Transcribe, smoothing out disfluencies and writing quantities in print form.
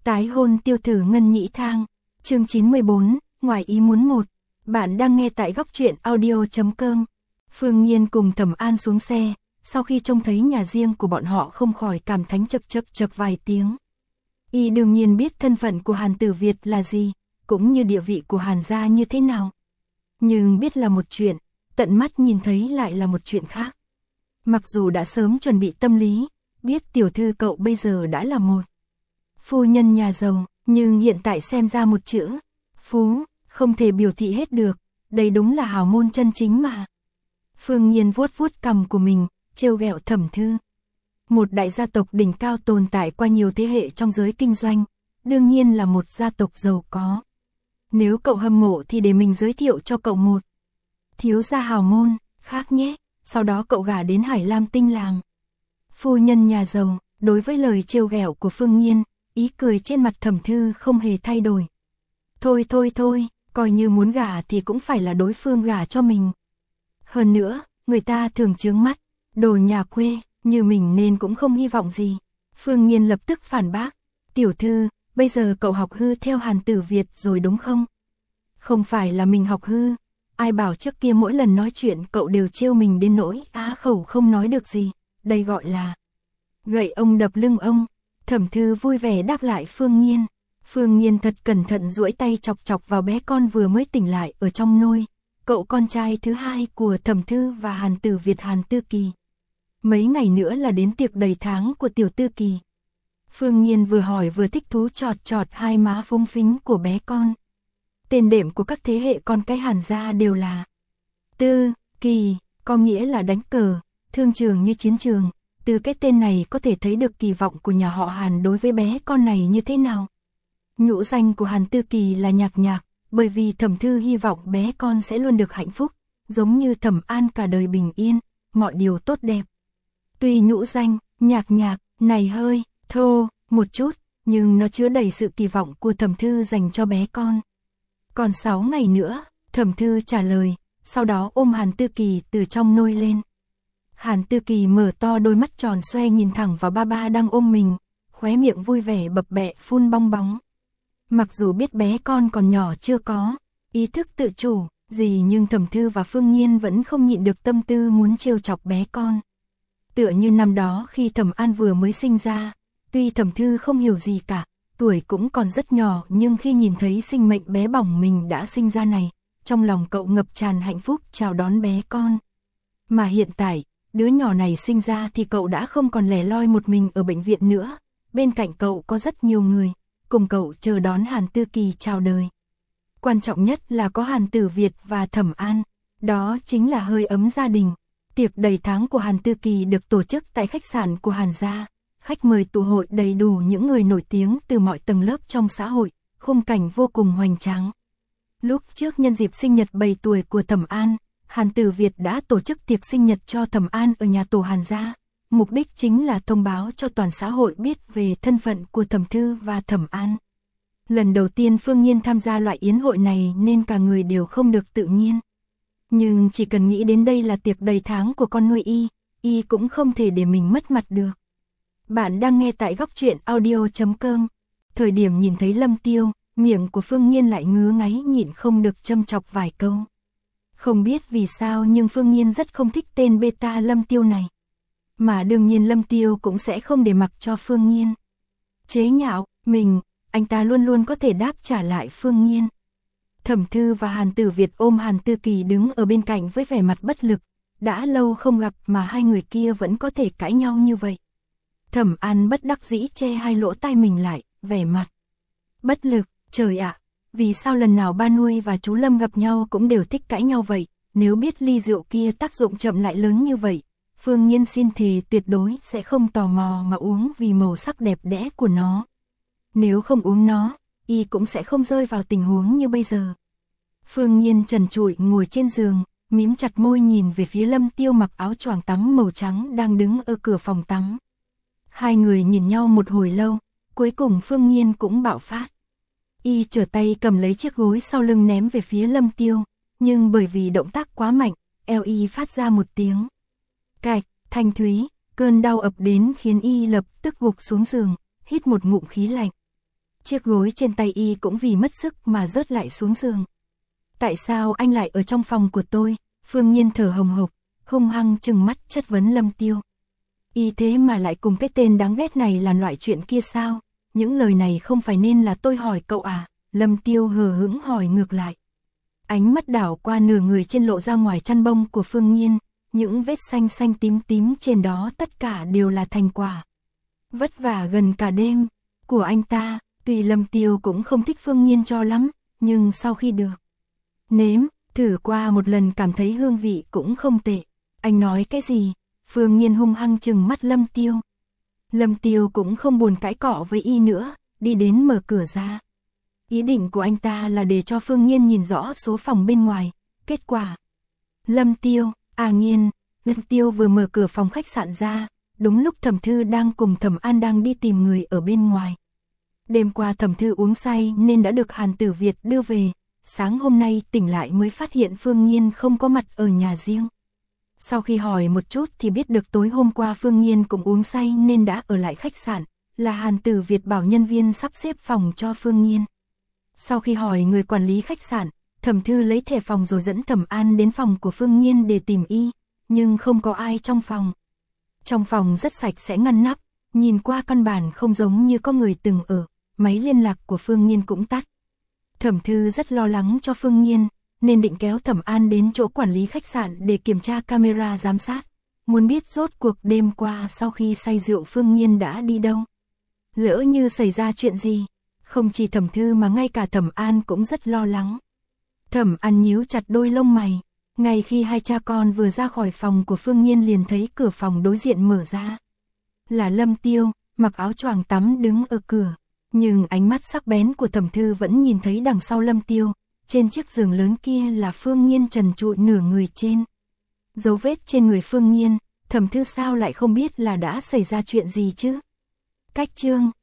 Tái hôn tiêu tử Ngân Nhĩ Thang, chương 94, ngoài ý muốn 1. Bạn đang nghe tại góc truyện audio.com. Phương Nhiên cùng Thẩm An xuống xe, sau khi trông thấy nhà riêng của bọn họ không khỏi cảm thánh chậc vài tiếng. Y đương nhiên biết thân phận của Hàn Tử Việt là gì, cũng như địa vị của Hàn gia như thế nào. Nhưng biết là một chuyện, tận mắt nhìn thấy lại là một chuyện khác. Mặc dù đã sớm chuẩn bị tâm lý, biết tiểu thư cậu bây giờ đã là một phu nhân nhà giàu, nhưng hiện tại xem ra một chữ phú không thể biểu thị hết được, đây đúng là hào môn chân chính mà. Phương Nhiên vuốt vuốt cằm của mình, trêu ghẹo Thẩm Thư. Một đại gia tộc đỉnh cao tồn tại qua nhiều thế hệ trong giới kinh doanh, đương nhiên là một gia tộc giàu có. Nếu cậu hâm mộ thì để mình giới thiệu cho cậu một thiếu gia hào môn khác nhé, sau đó cậu gả đến Hải Lam Tinh làm phu nhân nhà giàu. Đối với lời trêu ghẹo của Phương Nhiên, ý cười trên mặt Thẩm Thư không hề thay đổi. Thôi, coi như muốn gả thì cũng phải là đối phương gả cho mình. Hơn nữa, người ta thường chướng mắt, đồ nhà quê, như mình nên cũng không hy vọng gì. Phương Nhiên lập tức phản bác, tiểu thư, bây giờ cậu học hư theo Hàn Tử Việt rồi đúng không? Không phải là mình học hư, ai bảo trước kia mỗi lần nói chuyện cậu đều trêu mình đến nỗi á khẩu không nói được gì, đây gọi là gậy ông đập lưng ông. Thẩm Thư vui vẻ đáp lại Phương Nhiên. Phương Nhiên thật cẩn thận duỗi tay chọc vào bé con vừa mới tỉnh lại ở trong nôi, cậu con trai thứ hai của Thẩm Thư và Hàn Tử Việt, Hàn Tư Kỳ. Mấy ngày nữa là đến tiệc đầy tháng của tiểu Tư Kỳ. Phương Nhiên vừa hỏi vừa thích thú chọt hai má phúng phính của bé con. Tên đệm của các thế hệ con cái Hàn gia đều là Tư Kỳ, có nghĩa là đánh cờ, thương trường như chiến trường. Từ cái tên này có thể thấy được kỳ vọng của nhà họ Hàn đối với bé con này như thế nào. Nhũ danh của Hàn Tư Kỳ là Nhạc, bởi vì Thẩm Thư hy vọng bé con sẽ luôn được hạnh phúc, giống như Thẩm An cả đời bình yên, mọi điều tốt đẹp. Tuy nhũ danh Nhạc này hơi thô một chút, nhưng nó chứa đầy sự kỳ vọng của Thẩm Thư dành cho bé con. Còn 6 ngày nữa, Thẩm Thư trả lời, sau đó ôm Hàn Tư Kỳ từ trong nôi lên. Hàn Tư Kỳ mở to đôi mắt tròn xoe nhìn thẳng vào ba đang ôm mình, khóe miệng vui vẻ bập bẹ phun bong bóng. Mặc dù biết bé con còn nhỏ chưa có ý thức tự chủ gì, nhưng Thẩm Thư và Phương Nhiên vẫn không nhịn được tâm tư muốn trêu chọc bé con. Tựa như năm đó khi Thẩm An vừa mới sinh ra, tuy Thẩm Thư không hiểu gì cả, tuổi cũng còn rất nhỏ, nhưng khi nhìn thấy sinh mệnh bé bỏng mình đã sinh ra này, trong lòng cậu ngập tràn hạnh phúc chào đón bé con. Mà hiện tại, đứa nhỏ này sinh ra thì cậu đã không còn lẻ loi một mình ở bệnh viện nữa, bên cạnh cậu có rất nhiều người, cùng cậu chờ đón Hàn Tư Kỳ chào đời. Quan trọng nhất là có Hàn Tử Việt và Thẩm An, đó chính là hơi ấm gia đình. Tiệc đầy tháng của Hàn Tư Kỳ được tổ chức tại khách sạn của Hàn gia, khách mời tụ hội đầy đủ những người nổi tiếng từ mọi tầng lớp trong xã hội, khung cảnh vô cùng hoành tráng. Lúc trước nhân dịp sinh nhật 7 tuổi của Thẩm An, Hàn Tử Việt đã tổ chức tiệc sinh nhật cho Thẩm An ở nhà tổ Hàn gia, mục đích chính là thông báo cho toàn xã hội biết về thân phận của Thẩm Thư và Thẩm An. Lần đầu tiên Phương Nhiên tham gia loại yến hội này nên cả người đều không được tự nhiên. Nhưng chỉ cần nghĩ đến đây là tiệc đầy tháng của con nuôi y cũng không thể để mình mất mặt được. Bạn đang nghe tại góc truyện audio.com. Thời điểm nhìn thấy Lâm Tiêu, miệng của Phương Nhiên lại ngứa ngáy nhịn không được châm chọc vài câu. Không biết vì sao nhưng Phương Nhiên rất không thích tên beta Lâm Tiêu này. Mà đương nhiên Lâm Tiêu cũng sẽ không để mặc cho Phương Nhiên chế nhạo mình, anh ta luôn luôn có thể đáp trả lại Phương Nhiên. Thẩm Thư và Hàn Tử Việt ôm Hàn Tư Kỳ đứng ở bên cạnh với vẻ mặt bất lực, đã lâu không gặp mà hai người kia vẫn có thể cãi nhau như vậy. Thẩm An bất đắc dĩ che hai lỗ tai mình lại, vẻ mặt bất lực. Trời ạ, vì sao lần nào ba nuôi và chú Lâm gặp nhau cũng đều thích cãi nhau vậy? Nếu biết ly rượu kia tác dụng chậm lại lớn như vậy, Phương Nhiên xin thề tuyệt đối sẽ không tò mò mà uống vì màu sắc đẹp đẽ của nó. Nếu không uống nó, y cũng sẽ không rơi vào tình huống như bây giờ. Phương Nhiên trần trụi ngồi trên giường, mím chặt môi nhìn về phía Lâm Tiêu mặc áo choàng tắm màu trắng đang đứng ở cửa phòng tắm. Hai người nhìn nhau một hồi lâu, cuối cùng Phương Nhiên cũng bạo phát. Y trở tay cầm lấy chiếc gối sau lưng ném về phía Lâm Tiêu, nhưng bởi vì động tác quá mạnh, eo y phát ra một tiếng cạch thanh thúy, cơn đau ập đến khiến y lập tức gục xuống giường, hít một ngụm khí lạnh. chiếc gối trên tay y cũng vì mất sức mà rớt lại xuống giường. Tại sao anh lại ở trong phòng của tôi? Phương Nhiên thở hồng hộc, hung hăng trừng mắt chất vấn Lâm Tiêu. Y thế mà lại cùng cái tên đáng ghét này làm loại chuyện kia sao? Những lời này không phải nên là tôi hỏi cậu à? Lâm Tiêu hờ hững hỏi ngược lại. Ánh mắt đảo qua nửa người trên lộ ra ngoài chăn bông của Phương Nhiên, những vết xanh xanh tím tím trên đó tất cả đều là thành quả vất vả gần cả đêm của anh ta. Tuy Lâm Tiêu cũng không thích Phương Nhiên cho lắm, nhưng sau khi được nếm thử qua một lần cảm thấy hương vị cũng không tệ. Anh nói cái gì? Phương Nhiên hung hăng trừng mắt Lâm Tiêu. Lâm Tiêu cũng không buồn cãi cọ với y nữa, đi đến mở cửa ra. Ý định của anh ta là để cho Phương Nhiên nhìn rõ số phòng bên ngoài. Kết quả, Lâm Tiêu, Nhiên, Lâm Tiêu vừa mở cửa phòng khách sạn ra, đúng lúc Thẩm Thư đang cùng Thẩm An đang đi tìm người ở bên ngoài. Đêm qua Thẩm Thư uống say nên đã được Hàn Tử Việt đưa về, sáng hôm nay tỉnh lại mới phát hiện Phương Nhiên không có mặt ở nhà riêng. Sau khi hỏi một chút thì biết được tối hôm qua Phương Nhiên cũng uống say nên đã ở lại khách sạn, là Hàn Tử Việt bảo nhân viên sắp xếp phòng cho Phương Nhiên. Sau khi hỏi người quản lý khách sạn, Thẩm Thư lấy thẻ phòng rồi dẫn Thẩm An đến phòng của Phương Nhiên để tìm y, nhưng không có ai trong phòng. Trong phòng rất sạch sẽ ngăn nắp, nhìn qua căn bản không giống như có người từng ở, máy liên lạc của Phương Nhiên cũng tắt. Thẩm Thư rất lo lắng cho Phương Nhiên, nên định kéo Thẩm An đến chỗ quản lý khách sạn để kiểm tra camera giám sát, muốn biết rốt cuộc đêm qua sau khi say rượu Phương Nhiên đã đi đâu. Lỡ như xảy ra chuyện gì, không chỉ Thẩm Thư mà ngay cả Thẩm An cũng rất lo lắng. Thẩm An nhíu chặt đôi lông mày, ngay khi hai cha con vừa ra khỏi phòng của Phương Nhiên liền thấy cửa phòng đối diện mở ra. Là Lâm Tiêu, mặc áo choàng tắm đứng ở cửa, nhưng ánh mắt sắc bén của Thẩm Thư vẫn nhìn thấy đằng sau Lâm Tiêu, trên chiếc giường lớn kia là Phương Nhiên trần trụi nửa người trên. Dấu vết trên người Phương Nhiên, Thẩm Thư sao lại không biết là đã xảy ra chuyện gì chứ? Cách chương